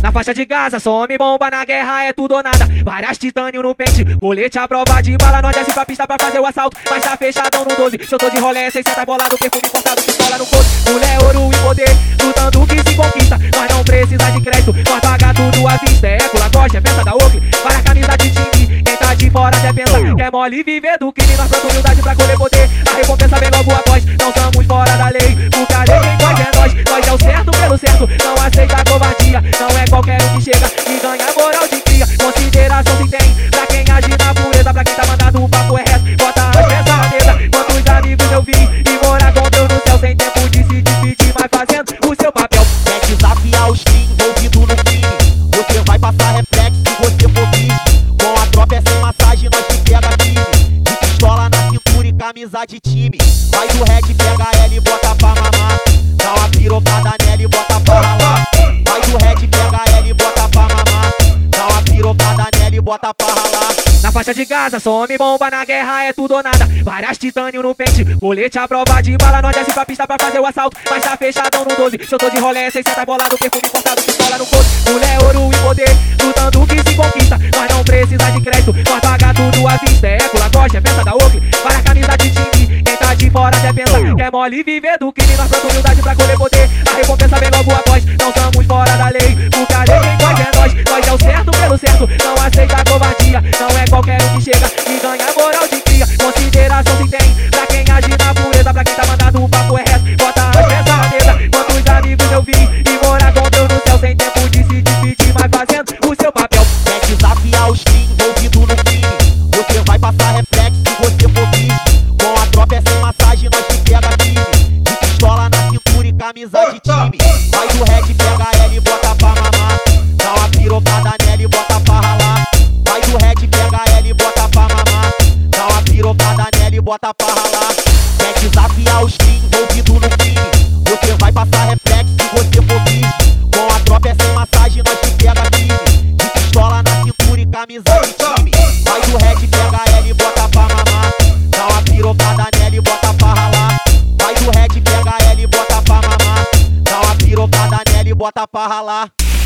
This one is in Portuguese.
Na faixa de Gaza, some bomba, na guerra é tudo ou nada. Várias titânio no pente, colete à prova de bala. Nós desce pra pista pra fazer o assalto, mas tá fechadão no 12. Se eu tô de rolé, 600 bolado, perfume cortado, pistola no couro. Mulher, ouro e poder, lutando que se conquista. Nós não precisa de crédito, nós paga tudo à vista. É com Lacoste, é peça da Oakley, para a camisa de time. Quem tá de fora até pensa que é mole viver do crime. Nós plantamos humildade pra colher poder, a recompensa vem logo após. Não somos fora da lei, porque a lei quem faz é nós. Nós é o certo pelo certo, não aceita covardia. Não é qualquer um que chega e ganha moral de cria. Consideração se tem pra quem age na pureza. Pra quem tá mandado o papo é reto, bota as peças na mesa. Quantos amigos eu vi e morar com Deus no céu. Sem tempo de se dividir, mas fazendo o seu papel. Quer desafiar os crimes envolvidos no crime, você vai passar reflexo se você for virgem. Com a tropa é sem massagem, nós te pega firme. De pistola na cintura e camisa de time. Vai do red, pega ela e bota pra mamar. Dá uma pirocada nela e bota pra ralar. Vai do red, pega ela e bota pra mamar. Dá uma pirocada nela e bota pra ralar. Na faixa de Gaza, some bomba, na guerra é tudo ou nada. Várias titânio no pente, colete à prova de bala. Nós desce pra pista pra fazer o assalto, mas tá fechadão no 12. Se eu tô de rolé, 600 bolado, perfume cortado, pistola no couro. Mulher, ouro e poder, lutando que se conquista. Nós não precisa de crédito, nós paga tudo à vista. É com Lacoste, é peça da Oakley, para a camisa de time. Quem tá de fora até pensa que é mole viver do crime. Nós plantamos humildade pra colher poder, a recompensa vem logo após. Não somos fora da lei, porque a lei quem faz é nós. Nós é o certo pelo certo, não aceita covardia. Não é qualquer um que chega e ganha moral de cria. Consideração se tem pra quem age na pureza. Pra quem tá mandado o papo é reto, bota as peças na mesa. Quantos amigos eu vi e morar com Deus no céu. Sem tempo de se dividir, mas fazendo o seu papel. Quer desafiar os crimes envolvidos no crime, você vai passar reflexo se você for virgem. Com a tropa é sem massagem, nós te pega firme. De pistola na cintura e camisa de time. Vai do red, pega ela e bota pra mamar. Dá uma pirocada nela e bota pra ralar. Vai do red, pega ela e bota pra mamar. Dá uma pirocada nela e bota pra ralar. Quer desafiar os crimes envolvidos no crime, você vai passar reflexo se você for virgem. Com a tropa é sem massagem, nós te pega firme. De pistola na cintura e camisa de time. Vai do red, pega ela e bota pra mamar. Dá uma pirocada nela e bota pra ralar. Vai do red, pega ela e bota pra mamar. Dá uma pirocada nela e bota pra ralar.